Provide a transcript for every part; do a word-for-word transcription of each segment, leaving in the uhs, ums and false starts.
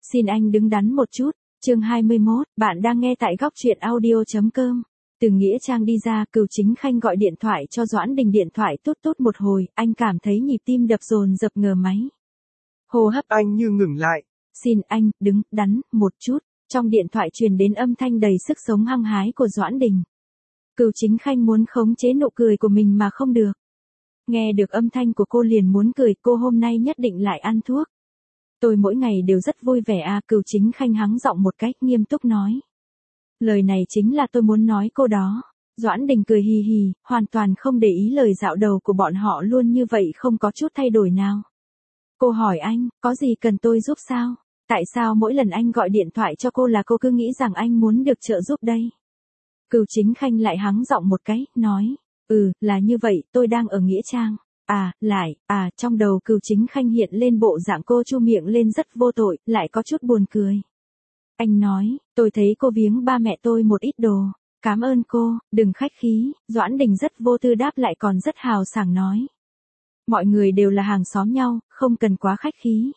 Xin anh đứng đắn một chút. Chương hai mươi mốt, bạn đang nghe tại góc truyện audio.com. Từ nghĩa trang đi ra, Cửu Chính Khanh gọi điện thoại cho Doãn Đình, điện thoại tút tút một hồi, anh cảm thấy nhịp tim đập dồn dập ngờ máy. Hô hấp anh như ngừng lại. Xin anh, đứng đắn một chút. Trong điện thoại truyền đến âm thanh đầy sức sống hăng hái của Doãn Đình. Cửu Chính Khanh muốn khống chế nụ cười của mình mà không được. Nghe được âm thanh của cô liền muốn cười, cô hôm nay nhất định lại ăn thuốc. Tôi mỗi ngày đều rất vui vẻ à, Cửu Chính Khanh hắng giọng một cách nghiêm túc nói. Lời này chính là tôi muốn nói cô đó. Doãn Đình cười hì hì, hoàn toàn không để ý lời dạo đầu của bọn họ luôn như vậy, không có chút thay đổi nào. Cô hỏi anh, có gì cần tôi giúp sao? Tại sao mỗi lần anh gọi điện thoại cho cô là cô cứ nghĩ rằng anh muốn được trợ giúp đây? Cửu Chính Khanh lại hắng giọng một cái, nói. Ừ, là như vậy, tôi đang ở nghĩa trang. À, lại, à, trong đầu Cửu Chính Khanh hiện lên bộ dạng cô chu miệng lên rất vô tội, lại có chút buồn cười. Anh nói, tôi thấy cô viếng ba mẹ tôi một ít đồ. Cảm ơn cô, đừng khách khí. Doãn Đình rất vô tư đáp lại, còn rất hào sảng nói. Mọi người đều là hàng xóm nhau, không cần quá khách khí.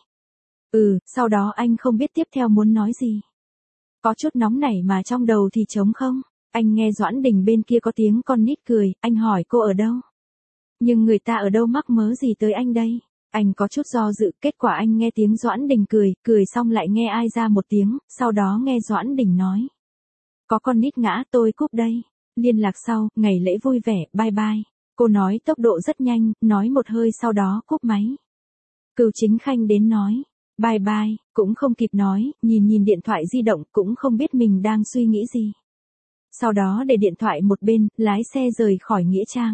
Ừ, sau đó anh không biết tiếp theo muốn nói gì. Có chút nóng nảy mà trong đầu thì trống không. Anh nghe Doãn Đình bên kia có tiếng con nít cười, anh hỏi cô ở đâu. Nhưng người ta ở đâu mắc mớ gì tới anh đây? Anh có chút do dự, kết quả anh nghe tiếng Doãn Đình cười, cười xong lại nghe ai ra một tiếng, sau đó nghe Doãn Đình nói. Có con nít ngã, tôi cúp đây. Liên lạc sau, ngày lễ vui vẻ, bye bye. Cô nói tốc độ rất nhanh, nói một hơi sau đó cúp máy. Cửu Chính Khanh đến nói. Bye bye, cũng không kịp nói, nhìn nhìn điện thoại di động, cũng không biết mình đang suy nghĩ gì. Sau đó để điện thoại một bên, lái xe rời khỏi nghĩa trang.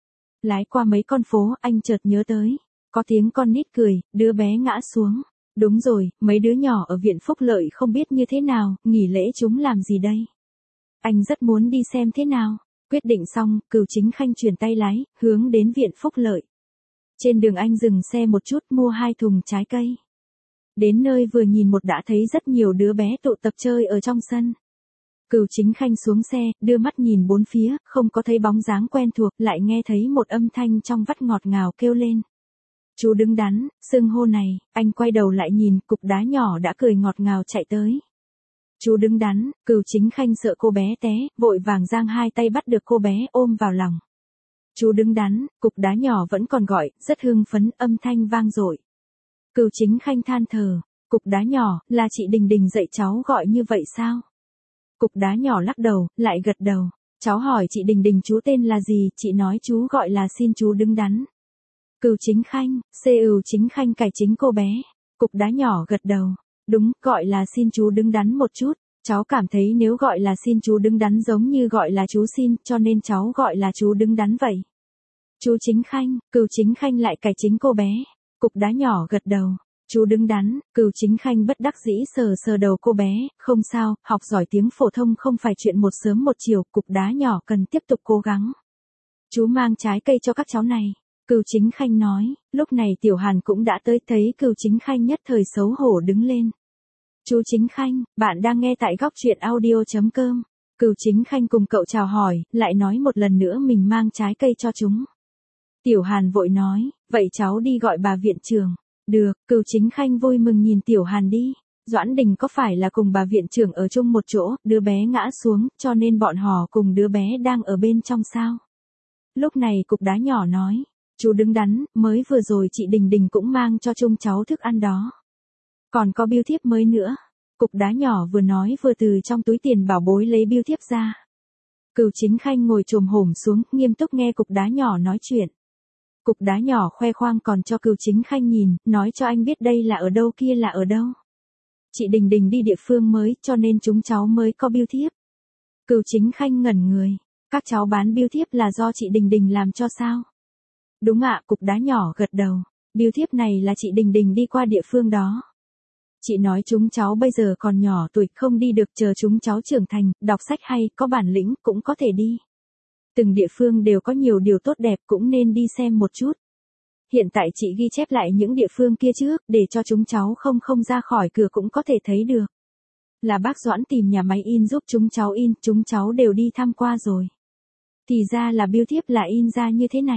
Lái qua mấy con phố, anh chợt nhớ tới. Có tiếng con nít cười, đứa bé ngã xuống. Đúng rồi, mấy đứa nhỏ ở viện Phúc Lợi không biết như thế nào, nghỉ lễ chúng làm gì đây? Anh rất muốn đi xem thế nào. Quyết định xong, Cửu Chính Khanh chuyển tay lái, hướng đến viện Phúc Lợi. Trên đường anh dừng xe một chút, mua hai thùng trái cây. Đến nơi vừa nhìn một đã thấy rất nhiều đứa bé tụ tập chơi ở trong sân. Cửu Chính Khanh xuống xe, đưa mắt nhìn bốn phía, không có thấy bóng dáng quen thuộc, lại nghe thấy một âm thanh trong vắt ngọt ngào kêu lên. Chú đứng đắn, xưng hô này, anh quay đầu lại nhìn, cục đá nhỏ đã cười ngọt ngào chạy tới. Chú đứng đắn, Cửu Chính Khanh sợ cô bé té, vội vàng giang hai tay bắt được cô bé ôm vào lòng. Chú đứng đắn, cục đá nhỏ vẫn còn gọi, rất hưng phấn, âm thanh vang dội. Cửu Chính Khanh than thở, cục đá nhỏ, là chị Đình Đình dạy cháu gọi như vậy sao? Cục đá nhỏ lắc đầu, lại gật đầu. Cháu hỏi chị Đình Đình chú tên là gì, chị nói chú gọi là xin chú đứng đắn. Cửu Chính Khanh, Cửu Chính Khanh cải chính cô bé. Cục đá nhỏ gật đầu. Đúng, gọi là xin chú đứng đắn một chút. Cháu cảm thấy nếu gọi là xin chú đứng đắn giống như gọi là chú xin, cho nên cháu gọi là chú đứng đắn vậy. Chú Chính Khanh, Cửu Chính Khanh lại cải chính cô bé. Cục đá nhỏ gật đầu. Chú đứng đắn, Cửu Chính Khanh bất đắc dĩ sờ sờ đầu cô bé, không sao, học giỏi tiếng phổ thông không phải chuyện một sớm một chiều, cục đá nhỏ cần tiếp tục cố gắng. Chú mang trái cây cho các cháu này. Cửu Chính Khanh nói, lúc này Tiểu Hàn cũng đã tới, thấy Cửu Chính Khanh nhất thời xấu hổ đứng lên. Chú Chính Khanh, bạn đang nghe tại góc truyện audio.com. Cửu Chính Khanh cùng cậu chào hỏi, lại nói một lần nữa mình mang trái cây cho chúng. Tiểu Hàn vội nói, vậy cháu đi gọi bà viện trưởng. Được, Cửu Chính Khanh vui mừng nhìn Tiểu Hàn đi. Doãn Đình có phải là cùng bà viện trưởng ở chung một chỗ, đứa bé ngã xuống, cho nên bọn họ cùng đứa bé đang ở bên trong sao? Lúc này cục đá nhỏ nói, chú đứng đắn, mới vừa rồi chị Đình Đình cũng mang cho chung cháu thức ăn đó. Còn có bưu thiếp mới nữa. Cục đá nhỏ vừa nói vừa từ trong túi tiền bảo bối lấy bưu thiếp ra. Cửu Chính Khanh ngồi chồm hổm xuống, nghiêm túc nghe cục đá nhỏ nói chuyện. Cục đá nhỏ khoe khoang còn cho Cửu Chính Khanh nhìn, nói cho anh biết đây là ở đâu kia là ở đâu. Chị Đình Đình đi địa phương mới, cho nên chúng cháu mới có bưu thiếp. Cửu Chính Khanh ngẩn người, các cháu bán bưu thiếp là do chị Đình Đình làm cho sao? Đúng ạ, cục đá nhỏ gật đầu, bưu thiếp này là chị Đình Đình đi qua địa phương đó. Chị nói chúng cháu bây giờ còn nhỏ tuổi không đi được, chờ chúng cháu trưởng thành, đọc sách hay, có bản lĩnh, cũng có thể đi. Từng địa phương đều có nhiều điều tốt đẹp, cũng nên đi xem một chút. Hiện tại chị ghi chép lại những địa phương kia trước, để cho chúng cháu không không ra khỏi cửa cũng có thể thấy được. Là bác Doãn tìm nhà máy in giúp chúng cháu in, chúng cháu đều đi tham qua rồi. Thì ra là bưu thiếp là in ra như thế này.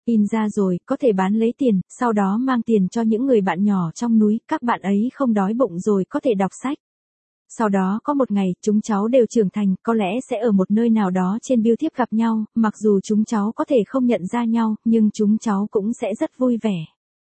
In ra rồi, có thể bán lấy tiền, sau đó mang tiền cho những người bạn nhỏ trong núi, các bạn ấy không đói bụng rồi có thể đọc sách. Sau đó có một ngày, chúng cháu đều trưởng thành, có lẽ sẽ ở một nơi nào đó trên bưu thiếp gặp nhau, mặc dù chúng cháu có thể không nhận ra nhau, nhưng chúng cháu cũng sẽ rất vui vẻ.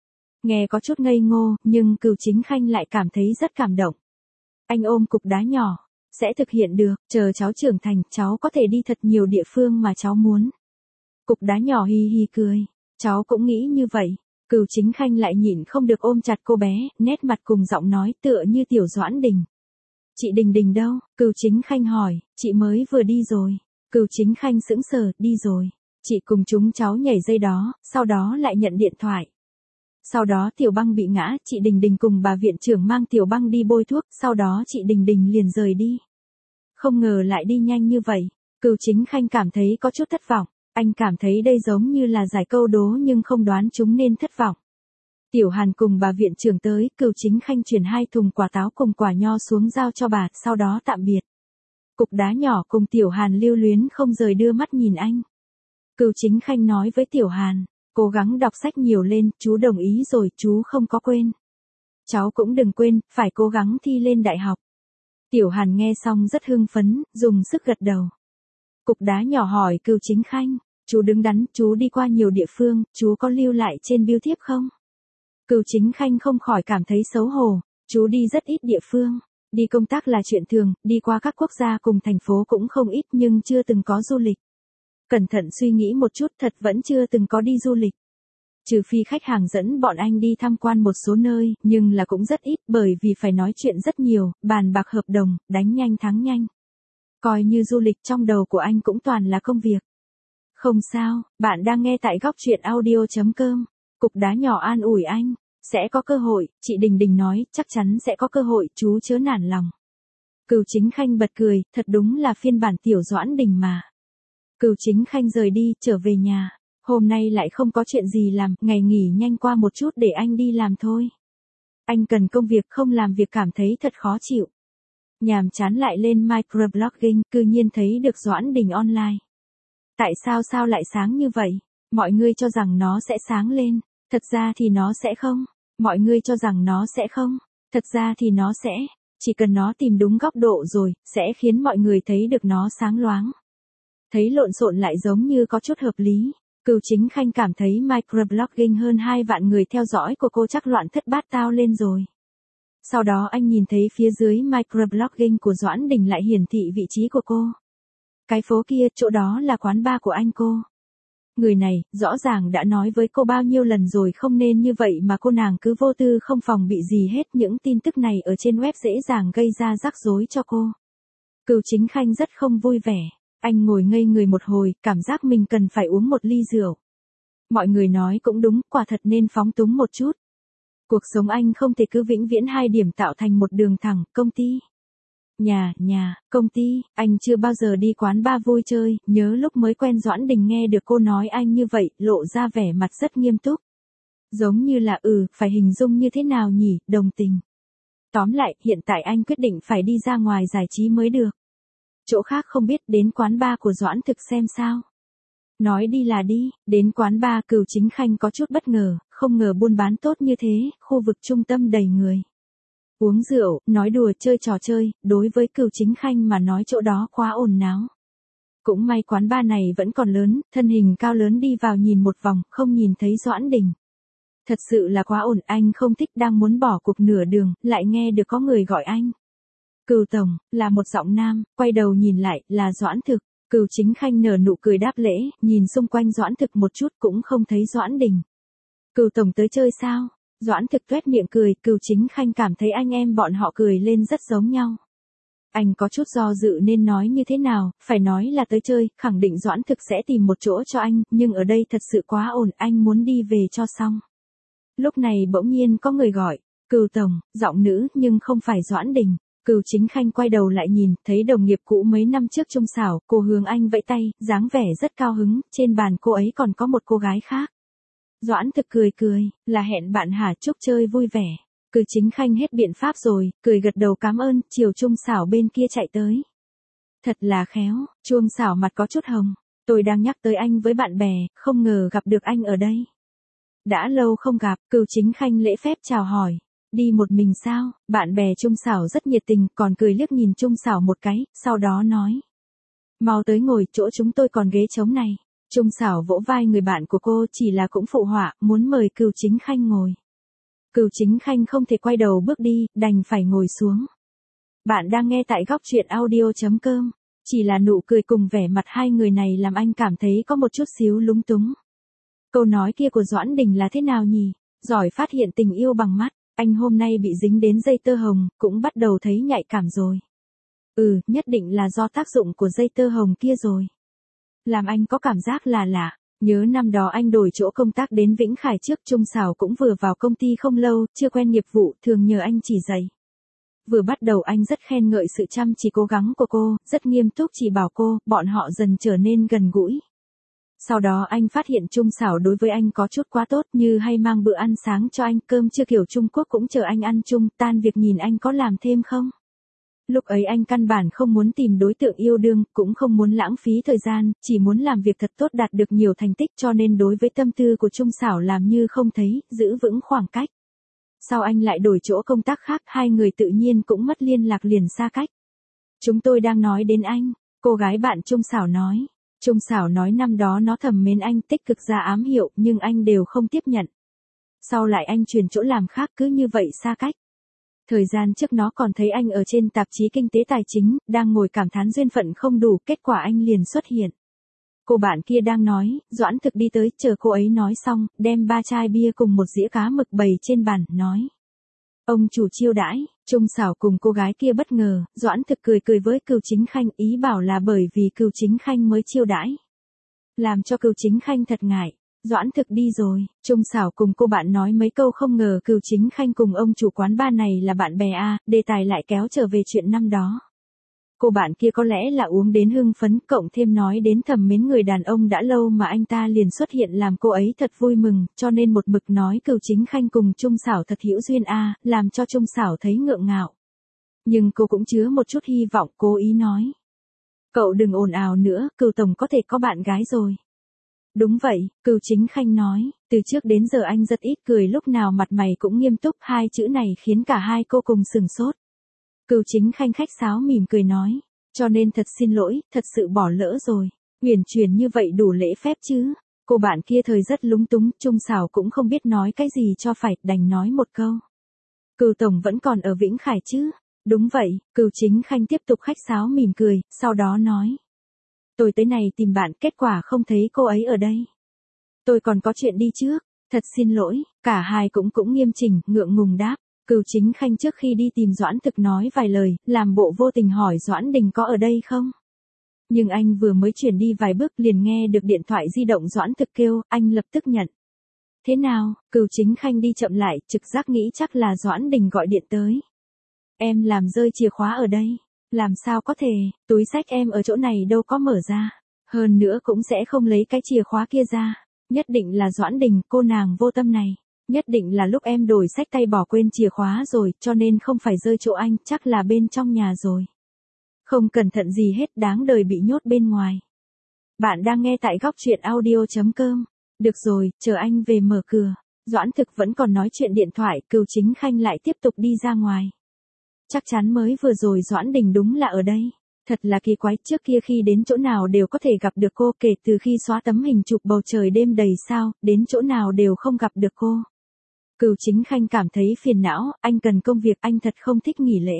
Nghe có chút ngây ngô, nhưng Cửu Chính Khanh lại cảm thấy rất cảm động. Anh ôm cục đá nhỏ. Sẽ thực hiện được, chờ cháu trưởng thành, cháu có thể đi thật nhiều địa phương mà cháu muốn. Cục đá nhỏ hi hi cười. Cháu cũng nghĩ như vậy. Cửu Chính Khanh lại nhịn không được ôm chặt cô bé, nét mặt cùng giọng nói tựa như Tiểu Doãn Đình. Chị Đình Đình đâu? Cửu Chính Khanh hỏi, chị mới vừa đi rồi. Cửu Chính Khanh sững sờ, đi rồi. Chị cùng chúng cháu nhảy dây đó, sau đó lại nhận điện thoại. Sau đó Tiểu Băng bị ngã, chị Đình Đình cùng bà viện trưởng mang Tiểu Băng đi bôi thuốc, sau đó chị Đình Đình liền rời đi. Không ngờ lại đi nhanh như vậy. Cửu Chính Khanh cảm thấy có chút thất vọng. Anh cảm thấy đây giống như là giải câu đố nhưng không đoán chúng nên thất vọng. Tiểu Hàn cùng bà viện trưởng tới, Cửu Chính Khanh chuyển hai thùng quả táo cùng quả nho xuống giao cho bà, sau đó tạm biệt. Cục đá nhỏ cùng Tiểu Hàn lưu luyến không rời đưa mắt nhìn anh. Cửu Chính Khanh nói với Tiểu Hàn, cố gắng đọc sách nhiều lên, chú đồng ý rồi, chú không có quên. Cháu cũng đừng quên, phải cố gắng thi lên đại học. Tiểu Hàn nghe xong rất hưng phấn, dùng sức gật đầu. Cục đá nhỏ hỏi Cửu Chính Khanh, chú đứng đắn, chú đi qua nhiều địa phương, chú có lưu lại trên bưu thiếp không? Cửu Chính Khanh không khỏi cảm thấy xấu hổ, chú đi rất ít địa phương. Đi công tác là chuyện thường, đi qua các quốc gia cùng thành phố cũng không ít nhưng chưa từng có du lịch. Cẩn thận suy nghĩ một chút, thật vẫn chưa từng có đi du lịch. Trừ phi khách hàng dẫn bọn anh đi tham quan một số nơi, nhưng là cũng rất ít bởi vì phải nói chuyện rất nhiều, bàn bạc hợp đồng, đánh nhanh thắng nhanh. Coi như du lịch trong đầu của anh cũng toàn là công việc. Không sao, bạn đang nghe tại góc truyện audio chấm com. Cục đá nhỏ an ủi anh. Sẽ có cơ hội, chị Đình Đình nói, chắc chắn sẽ có cơ hội, chú chớ nản lòng. Cửu Chính Khanh bật cười, thật đúng là phiên bản Tiểu Doãn Đình mà. Cửu Chính Khanh rời đi, trở về nhà. Hôm nay lại không có chuyện gì làm, ngày nghỉ nhanh qua một chút để anh đi làm thôi. Anh cần công việc, không làm việc cảm thấy thật khó chịu. Nhàm chán lại lên microblogging, cư nhiên thấy được Doãn Đình online. Tại sao sao lại sáng như vậy? Mọi người cho rằng nó sẽ sáng lên, thật ra thì nó sẽ không. Mọi người cho rằng nó sẽ không, thật ra thì nó sẽ. Chỉ cần nó tìm đúng góc độ rồi, sẽ khiến mọi người thấy được nó sáng loáng. Thấy lộn xộn lại giống như có chút hợp lý. Cửu Chính Khanh cảm thấy microblogging hơn hai vạn người theo dõi của cô chắc loạn thất bát tao lên rồi. Sau đó anh nhìn thấy phía dưới microblogging của Doãn Đình lại hiển thị vị trí của cô. Cái phố kia, chỗ đó là quán bar của anh cô. Người này, rõ ràng đã nói với cô bao nhiêu lần rồi không nên như vậy mà cô nàng cứ vô tư không phòng bị gì hết. Những tin tức này ở trên web dễ dàng gây ra rắc rối cho cô. Cửu Chính Khanh rất không vui vẻ. Anh ngồi ngây người một hồi, cảm giác mình cần phải uống một ly rượu. Mọi người nói cũng đúng, quả thật nên phóng túng một chút. Cuộc sống anh không thể cứ vĩnh viễn hai điểm tạo thành một đường thẳng, công ty. Nhà, nhà, công ty, anh chưa bao giờ đi quán bar vui chơi, nhớ lúc mới quen Doãn Đình nghe được cô nói anh như vậy, lộ ra vẻ mặt rất nghiêm túc. Giống như là ừ, phải hình dung như thế nào nhỉ, đồng tình. Tóm lại, hiện tại anh quyết định phải đi ra ngoài giải trí mới được. Chỗ khác không biết, đến quán bar của Doãn Thực xem sao. Nói đi là đi, đến quán bar Cửu Chính Khanh có chút bất ngờ, không ngờ buôn bán tốt như thế, khu vực trung tâm đầy người. Uống rượu, nói đùa, chơi trò chơi, đối với Cửu Chính Khanh mà nói chỗ đó quá ồn náo. Cũng may quán bar này vẫn còn lớn, thân hình cao lớn đi vào nhìn một vòng, không nhìn thấy Doãn Đình. Thật sự là quá ồn, anh không thích, đang muốn bỏ cuộc nửa đường, lại nghe được có người gọi anh. Cửu tổng, là một giọng nam, quay đầu nhìn lại, là Doãn Thực. Cửu Chính Khanh nở nụ cười đáp lễ, nhìn xung quanh Doãn Thực một chút cũng không thấy Doãn Đình. Cửu tổng tới chơi sao? Doãn Thực tuét miệng cười, Cửu Chính Khanh cảm thấy anh em bọn họ cười lên rất giống nhau. Anh có chút do dự nên nói như thế nào, phải nói là tới chơi, khẳng định Doãn Thực sẽ tìm một chỗ cho anh, nhưng ở đây thật sự quá ồn, anh muốn đi về cho xong. Lúc này bỗng nhiên có người gọi, Cửu tổng, giọng nữ nhưng không phải Doãn Đình. Cửu Chính Khanh quay đầu lại nhìn, thấy đồng nghiệp cũ mấy năm trước Trung Xảo, cô hướng anh vẫy tay, dáng vẻ rất cao hứng, trên bàn cô ấy còn có một cô gái khác. Doãn Thực cười cười, là hẹn bạn hả, chúc chơi vui vẻ. Cửu Chính Khanh hết biện pháp rồi, cười gật đầu cảm ơn, chiều Trung Xảo bên kia chạy tới. Thật là khéo, Trung Xảo mặt có chút hồng. Tôi đang nhắc tới anh với bạn bè, không ngờ gặp được anh ở đây. Đã lâu không gặp, Cừu Chính Khanh lễ phép chào hỏi. Đi một mình sao? Bạn bè Trung Sảo rất nhiệt tình, còn cười liếc nhìn Trung Sảo một cái, sau đó nói. Mau tới ngồi, chỗ chúng tôi còn ghế trống này. Trung Sảo vỗ vai người bạn của cô, chỉ là cũng phụ họa, muốn mời Cừu Chính Khanh ngồi. Cừu Chính Khanh không thể quay đầu bước đi, đành phải ngồi xuống. Bạn đang nghe tại góc truyện audio chấm com. Chỉ là nụ cười cùng vẻ mặt hai người này làm anh cảm thấy có một chút xíu lúng túng. Câu nói kia của Doãn Đình là thế nào nhỉ? Giỏi phát hiện tình yêu bằng mắt, anh hôm nay bị dính đến dây tơ hồng, cũng bắt đầu thấy nhạy cảm rồi. Ừ, nhất định là do tác dụng của dây tơ hồng kia rồi. Làm anh có cảm giác là lạ. Nhớ năm đó anh đổi chỗ công tác đến Vĩnh Khải trước, Trung Sảo cũng vừa vào công ty không lâu, chưa quen nghiệp vụ, thường nhờ anh chỉ dạy. Vừa bắt đầu anh rất khen ngợi sự chăm chỉ cố gắng của cô, rất nghiêm túc chỉ bảo cô, bọn họ dần trở nên gần gũi. Sau đó anh phát hiện Trung Sảo đối với anh có chút quá tốt, như hay mang bữa ăn sáng cho anh, cơm trưa kiểu Trung Quốc cũng chờ anh ăn chung, tan việc nhìn anh có làm thêm không. Lúc ấy anh căn bản không muốn tìm đối tượng yêu đương, cũng không muốn lãng phí thời gian, chỉ muốn làm việc thật tốt đạt được nhiều thành tích, cho nên đối với tâm tư của Trung Sảo làm như không thấy, giữ vững khoảng cách. Sau anh lại đổi chỗ công tác khác, hai người tự nhiên cũng mất liên lạc liền xa cách. Chúng tôi đang nói đến anh, cô gái bạn Trung Sảo nói. Trung Sảo nói năm đó nó thầm mến anh, tích cực ra ám hiệu, nhưng anh đều không tiếp nhận. Sau lại anh chuyển chỗ làm khác, cứ như vậy xa cách. Thời gian trước nó còn thấy anh ở trên tạp chí Kinh tế Tài chính, đang ngồi cảm thán duyên phận không đủ, kết quả anh liền xuất hiện. Cô bạn kia đang nói, Doãn Thực đi tới, chờ cô ấy nói xong, đem ba chai bia cùng một dĩa cá mực bày trên bàn, nói. Ông chủ chiêu đãi. Trung Sảo cùng cô gái kia bất ngờ, Doãn Thực cười cười với Cừu Chính Khanh, ý bảo là bởi vì Cừu Chính Khanh mới chiêu đãi. Làm cho Cừu Chính Khanh thật ngại. Doãn Thực đi rồi, Trung Sảo cùng cô bạn nói mấy câu, không ngờ Cừu Chính Khanh cùng ông chủ quán bar này là bạn bè à, đề tài lại kéo trở về chuyện năm đó. Cô bạn kia có lẽ là uống đến hưng phấn, cộng thêm nói đến thầm mến người đàn ông đã lâu mà anh ta liền xuất hiện làm cô ấy thật vui mừng, cho nên một mực nói Cừu Chính Khanh cùng Trung Sảo thật hữu duyên a, làm cho Trung Sảo thấy ngượng ngạo. Nhưng cô cũng chứa một chút hy vọng, cố ý nói. Cậu đừng ồn ào nữa, Cừu tổng có thể có bạn gái rồi. Đúng vậy, Cừu Chính Khanh nói, từ trước đến giờ anh rất ít cười, lúc nào mặt mày cũng nghiêm túc, hai chữ này khiến cả hai cô cùng sừng sốt. Cừu Chính Khanh khách sáo mỉm cười nói, cho nên thật xin lỗi, thật sự bỏ lỡ rồi. Uyển chuyển như vậy đủ lễ phép chứ. Cô bạn kia thời rất lúng túng, Trung Sảo cũng không biết nói cái gì cho phải, đành nói một câu. Cừu tổng vẫn còn ở Vĩnh Khải chứ? Đúng vậy, Cừu Chính Khanh tiếp tục khách sáo mỉm cười, sau đó nói. Tôi tới này tìm bạn, kết quả không thấy cô ấy ở đây. Tôi còn có chuyện đi trước, thật xin lỗi, cả hai cũng cũng nghiêm chỉnh, ngượng ngùng đáp. Cừu Chính Khanh trước khi đi tìm Doãn Thực nói vài lời, làm bộ vô tình hỏi Doãn Đình có ở đây không? Nhưng anh vừa mới chuyển đi vài bước liền nghe được điện thoại di động Doãn Thực kêu, anh lập tức nhận. Thế nào? Cừu Chính Khanh đi chậm lại, trực giác nghĩ chắc là Doãn Đình gọi điện tới. Em làm rơi chìa khóa ở đây. Làm sao có thể, túi xách em ở chỗ này đâu có mở ra. Hơn nữa cũng sẽ không lấy cái chìa khóa kia ra. Nhất định là Doãn Đình, cô nàng vô tâm này. Nhất định là lúc em đổi xách tay bỏ quên chìa khóa rồi, cho nên không phải rơi chỗ anh, chắc là bên trong nhà rồi. Không cẩn thận gì hết, đáng đời bị nhốt bên ngoài. Bạn đang nghe tại góc truyện audio chấm com. Được rồi, chờ anh về mở cửa. Doãn Thực vẫn còn nói chuyện điện thoại, Cừu Chính Khanh lại tiếp tục đi ra ngoài. Chắc chắn mới vừa rồi Doãn Đình đúng là ở đây. Thật là kỳ quái, trước kia khi đến chỗ nào đều có thể gặp được cô, kể từ khi xóa tấm hình chụp bầu trời đêm đầy sao, đến chỗ nào đều không gặp được cô. Cừu Chính Khanh cảm thấy phiền não, anh cần công việc, anh thật không thích nghỉ lễ.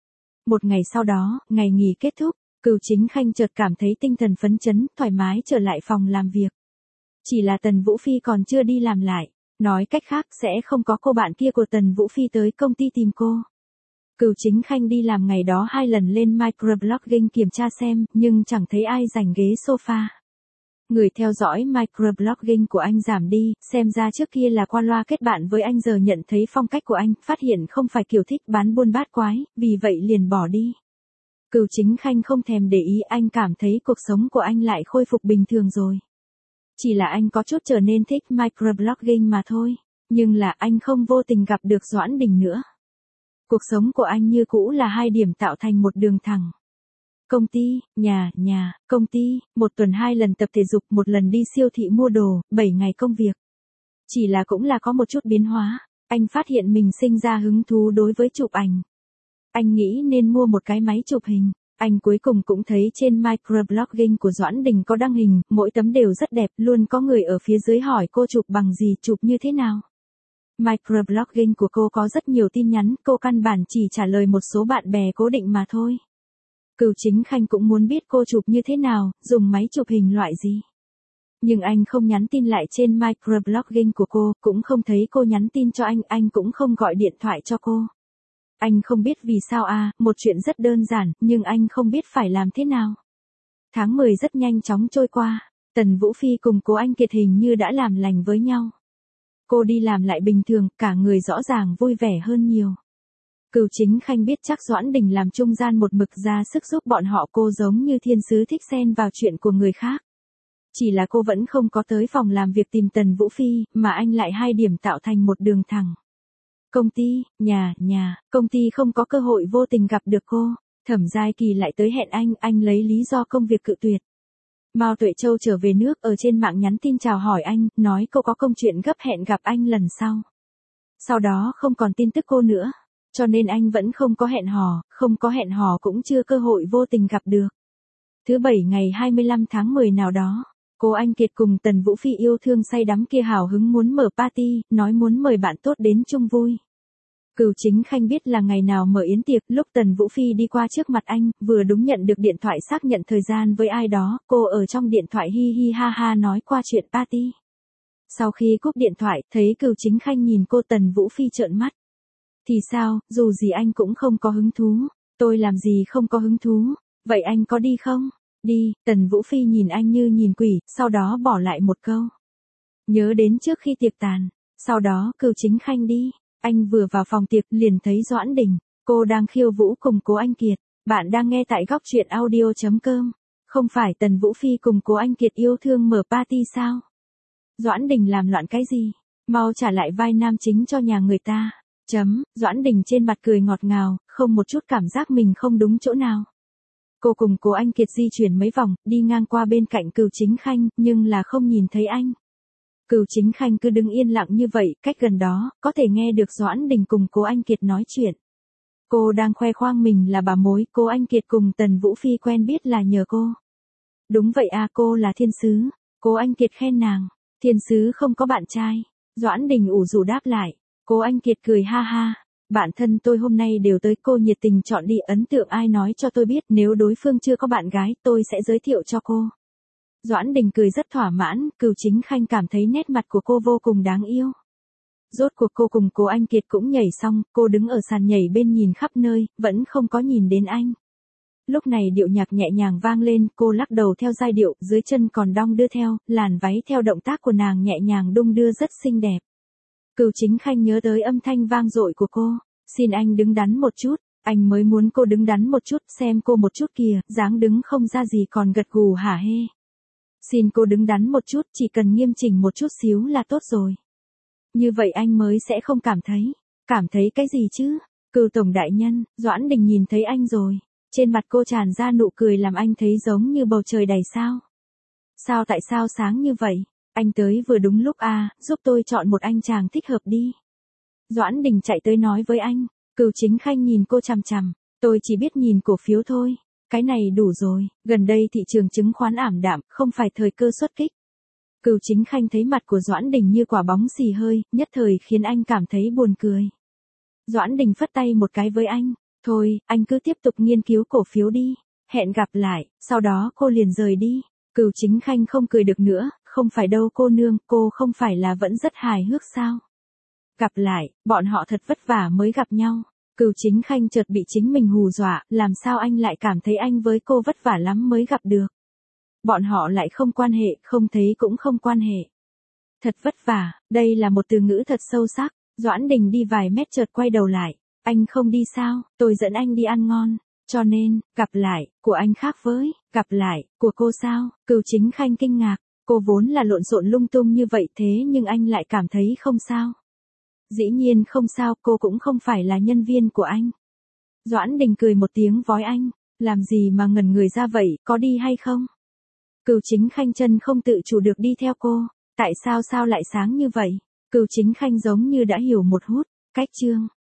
Một ngày sau đó, ngày nghỉ kết thúc, Cừu Chính Khanh chợt cảm thấy tinh thần phấn chấn, thoải mái trở lại phòng làm việc. Chỉ là Tần Vũ Phi còn chưa đi làm lại, nói cách khác sẽ không có cô bạn kia của Tần Vũ Phi tới công ty tìm cô. Cừu Chính Khanh đi làm ngày đó hai lần lên microblogging kiểm tra xem, nhưng chẳng thấy ai giành ghế sofa. Người theo dõi microblogging của anh giảm đi, xem ra trước kia là qua loa kết bạn với anh, giờ nhận thấy phong cách của anh, phát hiện không phải kiểu thích bán buôn bát quái, vì vậy liền bỏ đi. Cừu Chính Khanh không thèm để ý, anh cảm thấy cuộc sống của anh lại khôi phục bình thường rồi. Chỉ là anh có chút trở nên thích microblogging mà thôi, nhưng là anh không vô tình gặp được Doãn Đình nữa. Cuộc sống của anh như cũ là hai điểm tạo thành một đường thẳng. công ty, nhà, nhà, công ty, một tuần hai lần tập thể dục, một lần đi siêu thị mua đồ, bảy ngày công việc. Chỉ là cũng là có một chút biến hóa, anh phát hiện mình sinh ra hứng thú đối với chụp ảnh. Anh nghĩ nên mua một cái máy chụp hình. Anh cuối cùng cũng thấy trên microblogging của Doãn Đình có đăng hình, mỗi tấm đều rất đẹp, luôn có người ở phía dưới hỏi cô chụp bằng gì, chụp như thế nào. Microblogging của cô có rất nhiều tin nhắn, cô căn bản chỉ trả lời một số bạn bè cố định mà thôi. Cửu Chính Khanh cũng muốn biết cô chụp như thế nào, dùng máy chụp hình loại gì. Nhưng anh không nhắn tin lại trên microblogging của cô, cũng không thấy cô nhắn tin cho anh, anh cũng không gọi điện thoại cho cô. Anh không biết vì sao à, một chuyện rất đơn giản, nhưng anh không biết phải làm thế nào. Tháng mười rất nhanh chóng trôi qua, Tần Vũ Phi cùng Cố Anh Kiệt hình như đã làm lành với nhau. Cô đi làm lại bình thường, cả người rõ ràng vui vẻ hơn nhiều. Cửu Chính Khanh biết chắc Doãn Đình làm trung gian một mực ra sức giúp bọn họ, cô giống như thiên sứ thích xen vào chuyện của người khác. Chỉ là cô vẫn không có tới phòng làm việc tìm Tần Vũ Phi, mà anh lại hai điểm tạo thành một đường thẳng. Công ty, nhà, nhà, công ty không có cơ hội vô tình gặp được cô. Thẩm Giai Kỳ lại tới hẹn anh, anh lấy lý do công việc cự tuyệt. Mao Tuệ Châu trở về nước, ở trên mạng nhắn tin chào hỏi anh, nói cô có công chuyện gấp hẹn gặp anh lần sau. Sau đó không còn tin tức cô nữa, cho nên anh vẫn không có hẹn hò, không có hẹn hò cũng chưa cơ hội vô tình gặp được. Thứ bảy ngày hai mươi lăm tháng mười nào đó, Cố Anh Kiệt cùng Tần Vũ Phi yêu thương say đắm kia hào hứng muốn mở party, nói muốn mời bạn tốt đến chung vui. Cửu Chính Khanh biết là ngày nào mở yến tiệc, lúc Tần Vũ Phi đi qua trước mặt anh, vừa đúng nhận được điện thoại xác nhận thời gian với ai đó, cô ở trong điện thoại hi hi ha ha nói qua chuyện party. Sau khi cúp điện thoại, thấy Cửu Chính Khanh nhìn cô, Tần Vũ Phi trợn mắt. Thì sao, dù gì anh cũng không có hứng thú. Tôi làm gì không có hứng thú, vậy anh có đi không? Đi, Tần Vũ Phi nhìn anh như nhìn quỷ, sau đó bỏ lại một câu. Nhớ đến trước khi tiệc tàn, sau đó Cửu Chính Khanh đi. Anh vừa vào phòng tiệc liền thấy Doãn Đình, cô đang khiêu vũ cùng Cố Anh Kiệt. Bạn đang nghe tại góc truyện audio chấm com. Không phải Tần Vũ Phi cùng Cố Anh Kiệt yêu thương mở party sao? Doãn Đình làm loạn cái gì? Mau trả lại vai nam chính cho nhà người ta. Chấm, Doãn Đình trên mặt cười ngọt ngào, không một chút cảm giác mình không đúng chỗ nào. Cô cùng Cố Anh Kiệt di chuyển mấy vòng, đi ngang qua bên cạnh Cửu Chính Khanh, nhưng là không nhìn thấy anh. Cửu Chính Khanh cứ đứng yên lặng như vậy, cách gần đó, có thể nghe được Doãn Đình cùng Cố Anh Kiệt nói chuyện. Cô đang khoe khoang mình là bà mối, Cố Anh Kiệt cùng Tần Vũ Phi quen biết là nhờ cô. Đúng vậy à, cô là thiên sứ. Cố Anh Kiệt khen nàng, thiên sứ không có bạn trai. Doãn Đình ủ rũ đáp lại. Cố Anh Kiệt cười ha ha. Bạn thân tôi hôm nay đều tới, cô nhiệt tình chọn đi, ấn tượng ai nói cho tôi biết, nếu đối phương chưa có bạn gái, tôi sẽ giới thiệu cho cô. Doãn Đình cười rất thỏa mãn, Cửu Chính Khanh cảm thấy nét mặt của cô vô cùng đáng yêu. Rốt cuộc cô cùng Cố Anh Kiệt cũng nhảy xong, cô đứng ở sàn nhảy bên nhìn khắp nơi, vẫn không có nhìn đến anh. Lúc này điệu nhạc nhẹ nhàng vang lên, cô lắc đầu theo giai điệu, dưới chân còn đong đưa theo, làn váy theo động tác của nàng nhẹ nhàng đung đưa rất xinh đẹp. Cửu Chính Khanh nhớ tới âm thanh vang dội của cô, xin anh đứng đắn một chút, anh mới muốn cô đứng đắn một chút, xem cô một chút kìa, dáng đứng không ra gì còn gật gù hả hê. Xin cô đứng đắn một chút, chỉ cần nghiêm chỉnh một chút xíu là tốt rồi. Như vậy anh mới sẽ không cảm thấy. Cảm thấy cái gì chứ? Cửu tổng đại nhân, Doãn Đình nhìn thấy anh rồi. Trên mặt cô tràn ra nụ cười làm anh thấy giống như bầu trời đầy sao. Sao tại sao sáng như vậy? Anh tới vừa đúng lúc à, giúp tôi chọn một anh chàng thích hợp đi. Doãn Đình chạy tới nói với anh. Cửu Chính Khanh nhìn cô chằm chằm. Tôi chỉ biết nhìn cổ phiếu thôi. Cái này đủ rồi, gần đây thị trường chứng khoán ảm đạm, không phải thời cơ xuất kích. Cửu Chính Khanh thấy mặt của Doãn Đình như quả bóng xì hơi, nhất thời khiến anh cảm thấy buồn cười. Doãn Đình phất tay một cái với anh, thôi, anh cứ tiếp tục nghiên cứu cổ phiếu đi, hẹn gặp lại, sau đó cô liền rời đi. Cửu Chính Khanh không cười được nữa, không phải đâu cô nương, cô không phải là vẫn rất hài hước sao? Gặp lại, bọn họ thật vất vả mới gặp nhau. Cửu Chính Khanh chợt bị chính mình hù dọa, làm sao anh lại cảm thấy anh với cô vất vả lắm mới gặp được. Bọn họ lại không quan hệ, không thấy cũng không quan hệ. Thật vất vả, đây là một từ ngữ thật sâu sắc. Doãn Đình đi vài mét chợt quay đầu lại. Anh không đi sao, tôi dẫn anh đi ăn ngon. Cho nên, gặp lại, của anh khác với, gặp lại, của cô sao? Cửu Chính Khanh kinh ngạc, cô vốn là lộn xộn lung tung như vậy thế nhưng anh lại cảm thấy không sao. Dĩ nhiên không sao, cô cũng không phải là nhân viên của anh. Doãn Đình cười một tiếng vói anh. Làm gì mà ngẩn người ra vậy, có đi hay không? Cửu Chính Khanh chân không tự chủ được đi theo cô. Tại sao sao lại sáng như vậy? Cửu Chính Khanh giống như đã hiểu một hút, cách chương.